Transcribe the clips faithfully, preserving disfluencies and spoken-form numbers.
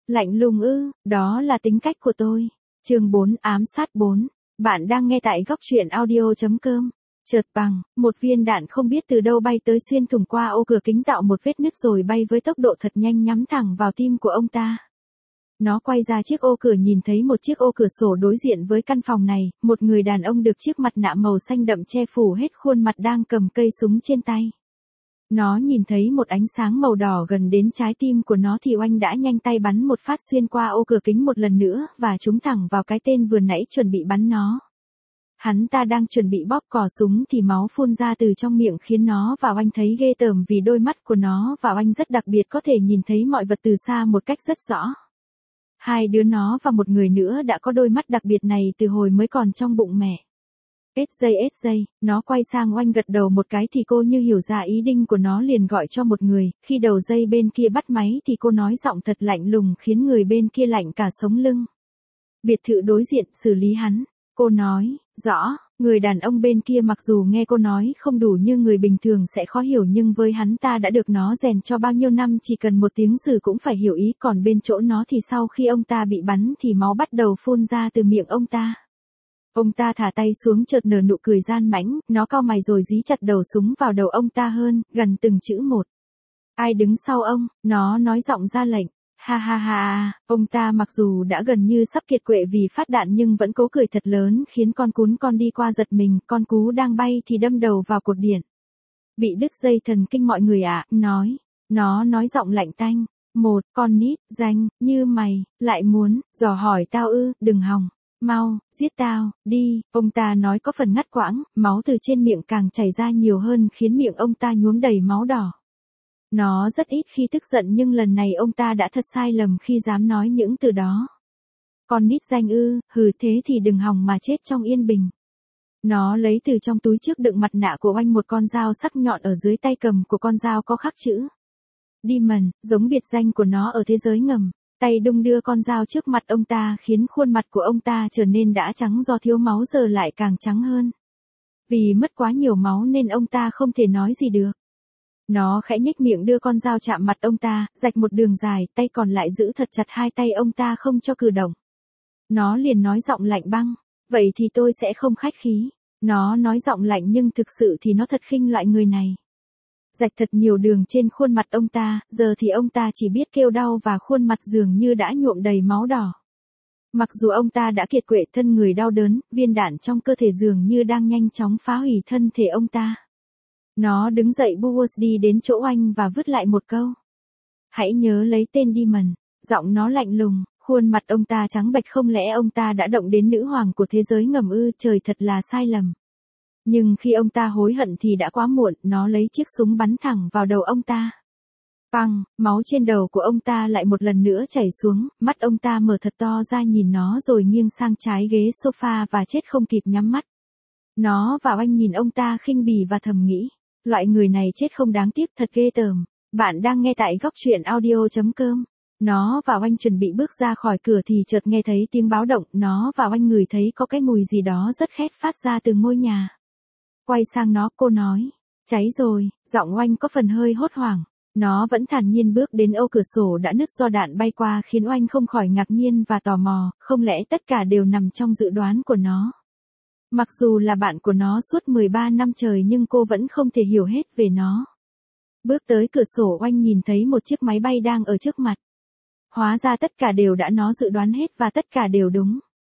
Lạnh lùng ư, đó là tính cách của tôi. Chương bốn ám sát bốn. Bạn đang nghe tại góc truyện audio chấm com. Chợt bằng, một viên đạn không biết từ đâu bay tới xuyên thủng qua ô cửa kính tạo một vết nứt rồi bay với tốc độ thật nhanh nhắm thẳng vào tim của ông ta. Nó quay ra chiếc ô cửa nhìn thấy một chiếc ô cửa sổ đối diện với căn phòng này, một người đàn ông được chiếc mặt nạ màu xanh đậm che phủ hết khuôn mặt đang cầm cây súng trên tay. Nó nhìn thấy một ánh sáng màu đỏ gần đến trái tim của nó thì oanh đã nhanh tay bắn một phát xuyên qua ô cửa kính một lần nữa và trúng thẳng vào cái tên vừa nãy chuẩn bị bắn nó. Hắn ta đang chuẩn bị bóp cò súng thì máu phun ra từ trong miệng khiến nó và oanh thấy ghê tởm vì đôi mắt của nó và oanh rất đặc biệt có thể nhìn thấy mọi vật từ xa một cách rất rõ. Hai đứa nó và một người nữa đã có đôi mắt đặc biệt này từ hồi mới còn trong bụng mẹ. ét giây ét giây, nó quay sang oanh gật đầu một cái thì cô như hiểu ra ý định của nó liền gọi cho một người, khi đầu dây bên kia bắt máy thì cô nói giọng thật lạnh lùng khiến người bên kia lạnh cả sống lưng. Biệt thự đối diện xử lý hắn, cô nói, rõ, người đàn ông bên kia mặc dù nghe cô nói không đủ như người bình thường sẽ khó hiểu nhưng với hắn ta đã được nó rèn cho bao nhiêu năm chỉ cần một tiếng sử cũng phải hiểu ý còn bên chỗ nó thì sau khi ông ta bị bắn thì máu bắt đầu phun ra từ miệng ông ta. Ông ta thả tay xuống chợt nở nụ cười gian mãnh, nó cau mày rồi dí chặt đầu súng vào đầu ông ta hơn, gần từng chữ một. Ai đứng sau ông, nó nói giọng ra lệnh. Ha ha ha, ông ta mặc dù đã gần như sắp kiệt quệ vì phát đạn nhưng vẫn cố cười thật lớn khiến con cún con đi qua giật mình, con cú đang bay thì đâm đầu vào cột điện. Bị đứt dây thần kinh mọi người ạ, nói. Nó nói giọng lạnh tanh. Một, con nít, danh, như mày, lại muốn, dò hỏi tao ư, đừng hòng. Mau, giết tao, đi, ông ta nói có phần ngắt quãng, máu từ trên miệng càng chảy ra nhiều hơn khiến miệng ông ta nhuốm đầy máu đỏ. Nó rất ít khi tức giận nhưng lần này ông ta đã thật sai lầm khi dám nói những từ đó. Con nít danh ư, hừ thế thì đừng hòng mà chết trong yên bình. Nó lấy từ trong túi trước đựng mặt nạ của oanh một con dao sắc nhọn ở dưới tay cầm của con dao có khắc chữ Demon, giống biệt danh của nó ở thế giới ngầm. Tay đung đưa con dao trước mặt ông ta khiến khuôn mặt của ông ta trở nên đã trắng do thiếu máu giờ lại càng trắng hơn. Vì mất quá nhiều máu nên ông ta không thể nói gì được. Nó khẽ nhếch miệng đưa con dao chạm mặt ông ta, rạch một đường dài, tay còn lại giữ thật chặt hai tay ông ta không cho cử động. Nó liền nói giọng lạnh băng, vậy thì tôi sẽ không khách khí. Nó nói giọng lạnh nhưng thực sự thì nó thật khinh loại người này. Rạch thật nhiều đường trên khuôn mặt ông ta, giờ thì ông ta chỉ biết kêu đau và khuôn mặt dường như đã nhuộm đầy máu đỏ. Mặc dù ông ta đã kiệt quệ thân người đau đớn, viên đạn trong cơ thể dường như đang nhanh chóng phá hủy thân thể ông ta. Nó đứng dậy Buwos đi đến chỗ oanh và vứt lại một câu. Hãy nhớ lấy tên Demon, giọng nó lạnh lùng, khuôn mặt ông ta trắng bệch không lẽ ông ta đã động đến nữ hoàng của thế giới ngầm ư trời thật là sai lầm. Nhưng khi ông ta hối hận thì đã quá muộn, nó lấy chiếc súng bắn thẳng vào đầu ông ta. Păng, máu trên đầu của ông ta lại một lần nữa chảy xuống, mắt ông ta mở thật to ra nhìn nó rồi nghiêng sang trái ghế sofa và chết không kịp nhắm mắt. Nó và oanh nhìn ông ta khinh bỉ và thầm nghĩ, loại người này chết không đáng tiếc thật ghê tởm. Bạn đang nghe tại góc truyện audio chấm com. Nó và oanh chuẩn bị bước ra khỏi cửa thì chợt nghe thấy tiếng báo động, nó và oanh ngửi thấy có cái mùi gì đó rất khét phát ra từ ngôi nhà. Quay sang nó, cô nói, cháy rồi, giọng oanh có phần hơi hốt hoảng. Nó vẫn thản nhiên bước đến ô cửa sổ đã nứt do đạn bay qua khiến oanh không khỏi ngạc nhiên và tò mò, không lẽ tất cả đều nằm trong dự đoán của nó. Mặc dù là bạn của nó suốt mười ba năm trời nhưng cô vẫn không thể hiểu hết về nó. Bước tới cửa sổ oanh nhìn thấy một chiếc máy bay đang ở trước mặt. Hóa ra tất cả đều đã nó dự đoán hết và tất cả đều đúng.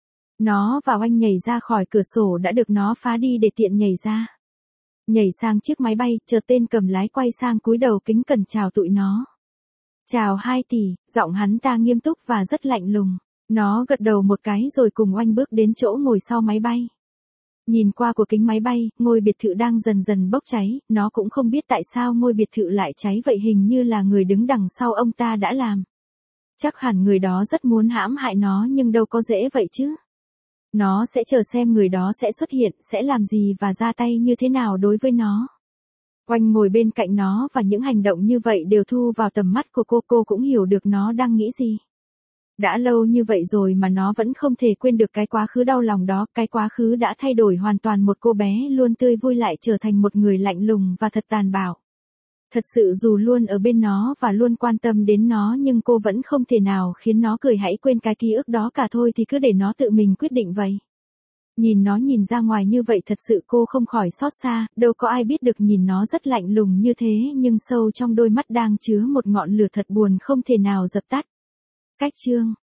Nó và oanh nhảy ra khỏi cửa sổ đã được nó phá đi để tiện nhảy ra. Nhảy sang chiếc máy bay, chợt tên cầm lái quay sang cúi đầu kính cẩn chào tụi nó. Chào hai tỷ, giọng hắn ta nghiêm túc và rất lạnh lùng. Nó gật đầu một cái rồi cùng oanh bước đến chỗ ngồi sau máy bay. Nhìn qua của kính máy bay, ngôi biệt thự đang dần dần bốc cháy, nó cũng không biết tại sao ngôi biệt thự lại cháy vậy hình như là người đứng đằng sau ông ta đã làm. Chắc hẳn người đó rất muốn hãm hại nó nhưng đâu có dễ vậy chứ. Nó sẽ chờ xem người đó sẽ xuất hiện, sẽ làm gì và ra tay như thế nào đối với nó. Oanh ngồi bên cạnh nó và những hành động như vậy đều thu vào tầm mắt của cô, cô cũng hiểu được nó đang nghĩ gì. Đã lâu như vậy rồi mà nó vẫn không thể quên được cái quá khứ đau lòng đó, cái quá khứ đã thay đổi hoàn toàn một cô bé luôn tươi vui lại trở thành một người lạnh lùng và thật tàn bạo. Thật sự dù luôn ở bên nó và luôn quan tâm đến nó nhưng cô vẫn không thể nào khiến nó cười hãy quên cái ký ức đó cả thôi thì cứ để nó tự mình quyết định vậy. Nhìn nó nhìn ra ngoài như vậy thật sự cô không khỏi xót xa, đâu có ai biết được nhìn nó rất lạnh lùng như thế nhưng sâu trong đôi mắt đang chứa một ngọn lửa thật buồn không thể nào dập tắt. Cách chương